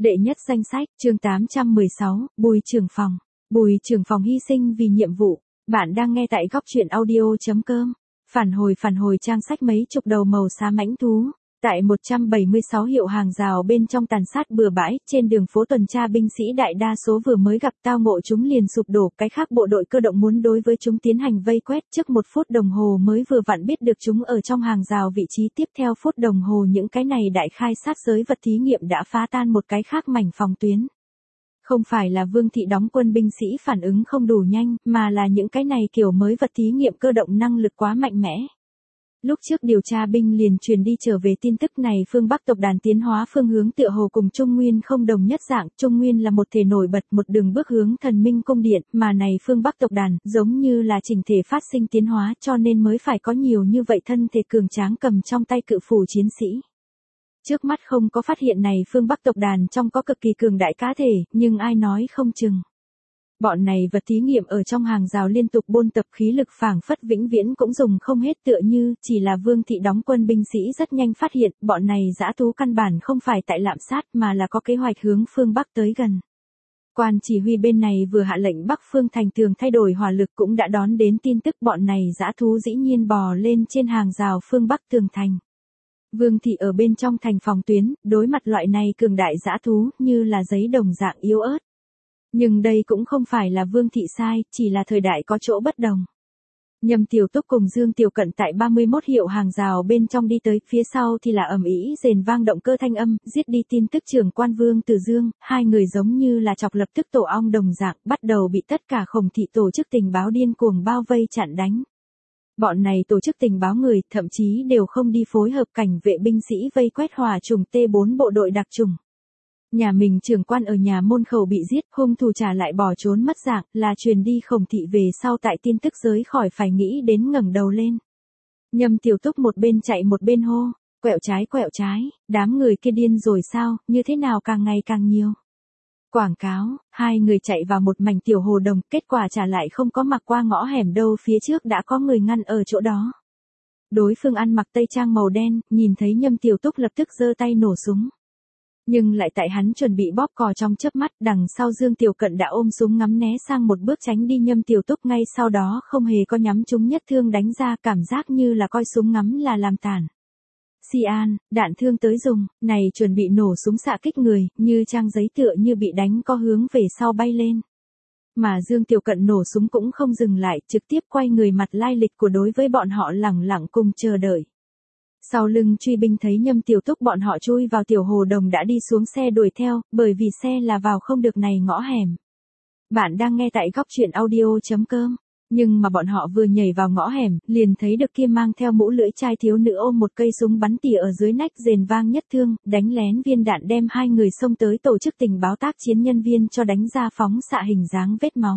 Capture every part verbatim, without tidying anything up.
Đệ nhất danh sách, chương tám trăm mười sáu, Bùi Trưởng Phòng. Bùi Trưởng Phòng hy sinh vì nhiệm vụ. Bạn đang nghe tại góc truyện audio.com. Phản hồi phản hồi trang sách mấy chục đầu màu xám mãnh thú. Tại một trăm bảy mươi sáu hiệu hàng rào bên trong tàn sát bừa bãi, trên đường phố tuần tra binh sĩ đại đa số vừa mới gặp tao ngộ chúng liền sụp đổ, cái khác bộ đội cơ động muốn đối với chúng tiến hành vây quét, trước một phút đồng hồ mới vừa vặn biết được chúng ở trong hàng rào vị trí, tiếp theo phút đồng hồ những cái này đại khai sát giới vật thí nghiệm đã phá tan một cái khác mảnh phòng tuyến. Không phải là Vương thị đóng quân binh sĩ phản ứng không đủ nhanh, mà là những cái này kiểu mới vật thí nghiệm cơ động năng lực quá mạnh mẽ. Lúc trước điều tra binh liền truyền đi trở về tin tức này, phương Bắc tộc đàn tiến hóa phương hướng tựa hồ cùng Trung Nguyên không đồng nhất dạng, Trung Nguyên là một thể nổi bật một đường bước hướng thần minh cung điện, mà này phương Bắc tộc đàn giống như là chỉnh thể phát sinh tiến hóa, cho nên mới phải có nhiều như vậy thân thể cường tráng cầm trong tay cự phủ chiến sĩ. Trước mắt không có phát hiện này phương Bắc tộc đàn trong có cực kỳ cường đại cá thể, nhưng ai nói không chừng. Bọn này vật thí nghiệm ở trong hàng rào liên tục bôn tập, khí lực phảng phất vĩnh viễn cũng dùng không hết, tựa như chỉ là Vương thị đóng quân binh sĩ rất nhanh phát hiện, bọn này dã thú căn bản không phải tại lạm sát mà là có kế hoạch hướng phương Bắc tới gần. Quan chỉ huy bên này vừa hạ lệnh Bắc phương thành tường thay đổi hỏa lực cũng đã đón đến tin tức bọn này dã thú dĩ nhiên bò lên trên hàng rào phương Bắc tường thành. Vương thị ở bên trong thành phòng tuyến, đối mặt loại này cường đại dã thú như là giấy đồng dạng yếu ớt. Nhưng đây cũng không phải là Vương thị sai, chỉ là thời đại có chỗ bất đồng. Nhâm Tiểu Túc cùng Dương Tiểu Cận tại ba mươi mốt hiệu hàng rào bên trong đi tới, phía sau thì là ầm ĩ rền vang động cơ thanh âm, giết đi tin tức trưởng quan Vương Từ Dương, hai người giống như là chọc lập tức tổ ong đồng dạng, bắt đầu bị tất cả Khổng thị tổ chức tình báo điên cuồng bao vây chặn đánh. Bọn này tổ chức tình báo người, thậm chí đều không đi phối hợp cảnh vệ binh sĩ vây quét hỏa trùng T bốn bộ đội đặc trùng. Nhà mình trưởng quan ở nhà môn khẩu bị giết, hung thủ trả lại bỏ trốn mất dạng, là truyền đi Khổng thị về sau tại tin tức giới khỏi phải nghĩ đến ngẩng đầu lên. Nhâm Tiểu Túc một bên chạy một bên hô, quẹo trái quẹo trái, đám người kia điên rồi sao, như thế nào càng ngày càng nhiều. Quảng cáo, hai người chạy vào một mảnh tiểu hồ đồng, kết quả trả lại không có mặc qua ngõ hẻm đâu, phía trước đã có người ngăn ở chỗ đó. Đối phương ăn mặc tây trang màu đen, nhìn thấy Nhâm Tiểu Túc lập tức giơ tay nổ súng. Nhưng lại tại hắn chuẩn bị bóp cò trong chớp mắt, đằng sau Dương Tiểu Cận đã ôm súng ngắm né sang một bước tránh đi, Nhâm Tiểu Túc ngay sau đó không hề có nhắm trúng nhất thương đánh ra, cảm giác như là coi súng ngắm là làm tàn. Si an, đạn thương tới dùng, này chuẩn bị nổ súng xạ kích người, như trang giấy tựa như bị đánh co hướng về sau bay lên. Mà Dương Tiểu Cận nổ súng cũng không dừng lại, trực tiếp quay người mặt lai lịch của đối với bọn họ lẳng lặng cùng chờ đợi. Sau lưng truy binh thấy Nhâm Tiểu Túc bọn họ chui vào tiểu hồ đồng đã đi xuống xe đuổi theo, bởi vì xe là vào không được này ngõ hẻm. Bạn đang nghe tại góc truyện audio.com. Nhưng mà bọn họ vừa nhảy vào ngõ hẻm, liền thấy được kia mang theo mũ lưỡi chai thiếu nữ ôm một cây súng bắn tỉa ở dưới nách, rền vang nhất thương, đánh lén viên đạn đem hai người xông tới tổ chức tình báo tác chiến nhân viên cho đánh ra phóng xạ hình dáng vết máu.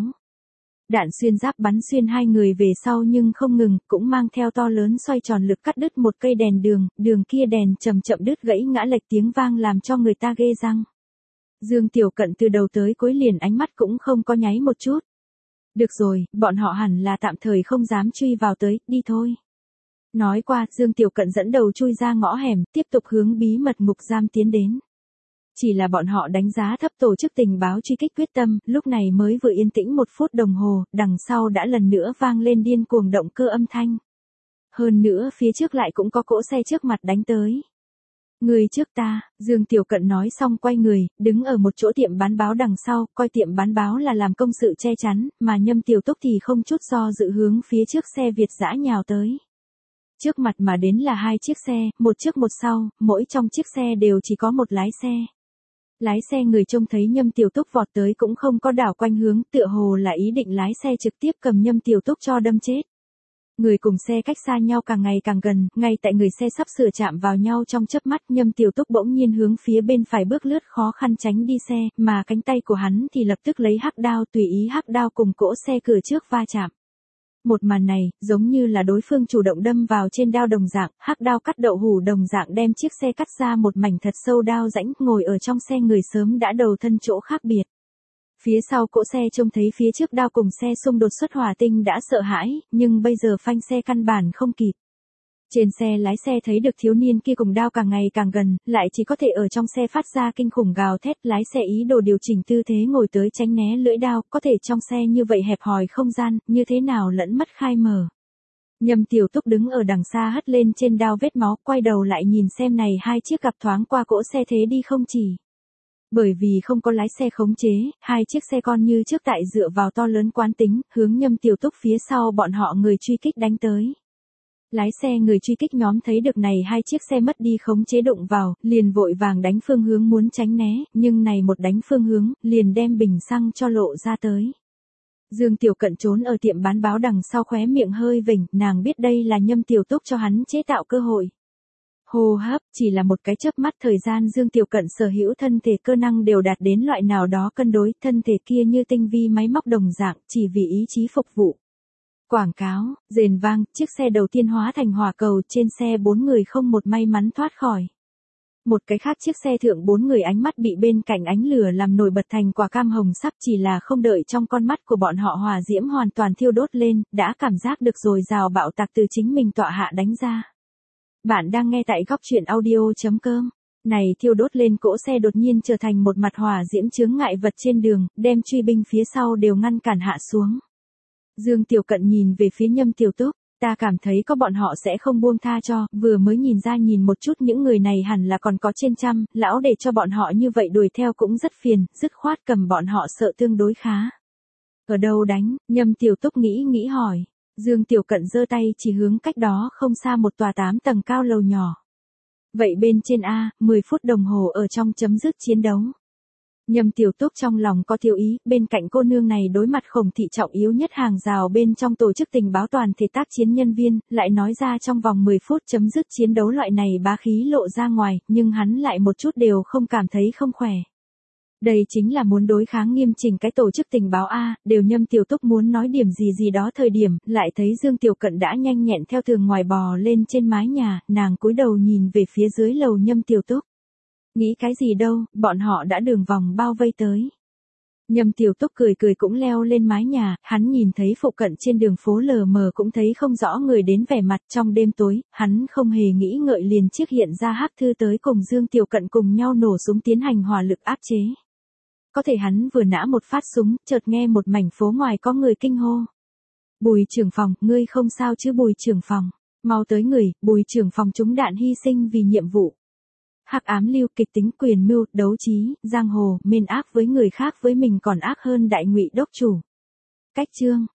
Đạn xuyên giáp bắn xuyên hai người về sau nhưng không ngừng, cũng mang theo to lớn xoay tròn lực cắt đứt một cây đèn đường, đường kia đèn chậm chậm đứt gãy ngã lệch tiếng vang làm cho người ta ghê răng. Dương Tiểu Cận từ đầu tới cuối liền ánh mắt cũng không có nháy một chút. Được rồi, bọn họ hẳn là tạm thời không dám truy vào tới, đi thôi. Nói qua, Dương Tiểu Cận dẫn đầu chui ra ngõ hẻm, tiếp tục hướng bí mật ngục giam tiến đến. Chỉ là bọn họ đánh giá thấp tổ chức tình báo truy kích quyết tâm, lúc này mới vừa yên tĩnh một phút đồng hồ, đằng sau đã lần nữa vang lên điên cuồng động cơ âm thanh. Hơn nữa phía trước lại cũng có cỗ xe trước mặt đánh tới. Người trước ta, Dương Tiểu Cận nói xong quay người, đứng ở một chỗ tiệm bán báo đằng sau, coi tiệm bán báo là làm công sự che chắn, mà Nhâm Tiểu Túc thì không chút do dự hướng phía trước xe Việt dã nhào tới. Trước mặt mà đến là hai chiếc xe, một trước một sau, mỗi trong chiếc xe đều chỉ có một lái xe. Lái xe người trông thấy Nhâm Tiểu Túc vọt tới cũng không có đảo quanh hướng, tựa hồ là ý định lái xe trực tiếp cầm Nhâm Tiểu Túc cho đâm chết. Người cùng xe cách xa nhau càng ngày càng gần, ngay tại người xe sắp sửa chạm vào nhau trong chớp mắt, Nhâm Tiểu Túc bỗng nhiên hướng phía bên phải bước lướt khó khăn tránh đi xe, mà cánh tay của hắn thì lập tức lấy hắc đao tùy ý hắc đao cùng cỗ xe cửa trước va chạm. Một màn này, giống như là đối phương chủ động đâm vào trên đao đồng dạng, hắc đao cắt đậu hủ đồng dạng đem chiếc xe cắt ra một mảnh thật sâu đao rãnh, ngồi ở trong xe người sớm đã đầu thân chỗ khác biệt. Phía sau cỗ xe trông thấy phía trước đao cùng xe xung đột xuất hỏa tinh đã sợ hãi, nhưng bây giờ phanh xe căn bản không kịp. Trên xe lái xe thấy được thiếu niên kia cùng đao càng ngày càng gần, lại chỉ có thể ở trong xe phát ra kinh khủng gào thét, lái xe ý đồ điều chỉnh tư thế ngồi tới tránh né lưỡi đao, có thể trong xe như vậy hẹp hòi không gian, như thế nào lẫn mất khai mở. Nhâm Tiểu Túc đứng ở đằng xa hất lên trên đao vết máu, quay đầu lại nhìn xem này hai chiếc gặp thoáng qua cỗ xe thế đi không chỉ. Bởi vì không có lái xe khống chế, hai chiếc xe con như trước tại dựa vào to lớn quán tính, hướng Nhâm Tiểu Túc phía sau bọn họ người truy kích đánh tới. Lái xe người truy kích nhóm thấy được này hai chiếc xe mất đi khống chế đụng vào, liền vội vàng đánh phương hướng muốn tránh né, nhưng này một đánh phương hướng, liền đem bình xăng cho lộ ra tới. Dương Tiểu Cận trốn ở tiệm bán báo đằng sau khóe miệng hơi vểnh, nàng biết đây là Nhâm Tiểu Túc cho hắn chế tạo cơ hội. Hô hấp, chỉ là một cái chớp mắt thời gian Dương Tiểu Cận sở hữu thân thể cơ năng đều đạt đến loại nào đó cân đối, thân thể kia như tinh vi máy móc đồng dạng, chỉ vì ý chí phục vụ. Quảng cáo, rền vang, chiếc xe đầu tiên hóa thành hỏa cầu, trên xe bốn người không một may mắn thoát khỏi. Một cái khác chiếc xe thượng bốn người ánh mắt bị bên cạnh ánh lửa làm nổi bật thành quả cam hồng sắc, chỉ là không đợi trong con mắt của bọn họ hỏa diễm hoàn toàn thiêu đốt lên, đã cảm giác được rồi rào bạo tạc từ chính mình tọa hạ đánh ra. Bạn đang nghe tại góc truyện audio chấm com. Này thiêu đốt lên cỗ xe đột nhiên trở thành một mặt hỏa diễm chướng ngại vật trên đường, đem truy binh phía sau đều ngăn cản hạ xuống. Dương Tiểu Cận nhìn về phía Nhâm Tiểu Túc, ta cảm thấy có bọn họ sẽ không buông tha cho, vừa mới nhìn ra nhìn một chút những người này hẳn là còn có trên trăm, lão để cho bọn họ như vậy đuổi theo cũng rất phiền, dứt khoát cầm bọn họ sợ tương đối khá. Ở đâu đánh, Nhâm Tiểu Túc nghĩ nghĩ hỏi. Dương Tiểu Cận giơ tay chỉ hướng cách đó không xa một tòa tám tầng cao lầu nhỏ. Vậy bên trên A, mười phút đồng hồ ở trong chấm dứt chiến đấu. Nhâm Tiểu Túc trong lòng có tiêu ý, bên cạnh cô nương này đối mặt Khổng thị trọng yếu nhất hàng rào bên trong tổ chức tình báo toàn thể tác chiến nhân viên, lại nói ra trong vòng mười phút chấm dứt chiến đấu loại này bá khí lộ ra ngoài, nhưng hắn lại một chút đều không cảm thấy không khỏe. Đây chính là muốn đối kháng nghiêm chỉnh cái tổ chức tình báo A, đều Nhâm Tiểu Túc muốn nói điểm gì gì đó thời điểm, lại thấy Dương Tiểu Cận đã nhanh nhẹn theo tường ngoài bò lên trên mái nhà, nàng cúi đầu nhìn về phía dưới lầu Nhâm Tiểu Túc. Nghĩ cái gì đâu, bọn họ đã đường vòng bao vây tới. Nhâm Tiểu Túc cười cười cũng leo lên mái nhà, hắn nhìn thấy phụ cận trên đường phố lờ mờ cũng thấy không rõ người đến vẻ mặt trong đêm tối, hắn không hề nghĩ ngợi liền chiếc hiện ra hắc thư tới cùng Dương Tiểu Cận cùng nhau nổ súng tiến hành hỏa lực áp chế. Có thể hắn vừa nã một phát súng, chợt nghe một mảnh phố ngoài có người kinh hô. Bùi trưởng phòng, ngươi không sao chứ Bùi trưởng phòng, mau tới người, Bùi trưởng phòng trúng đạn hy sinh vì nhiệm vụ. Hắc ám lưu kịch tính quyền mưu, đấu trí, giang hồ, mên ác với người khác với mình còn ác hơn đại ngụy đốc chủ. Cách chương,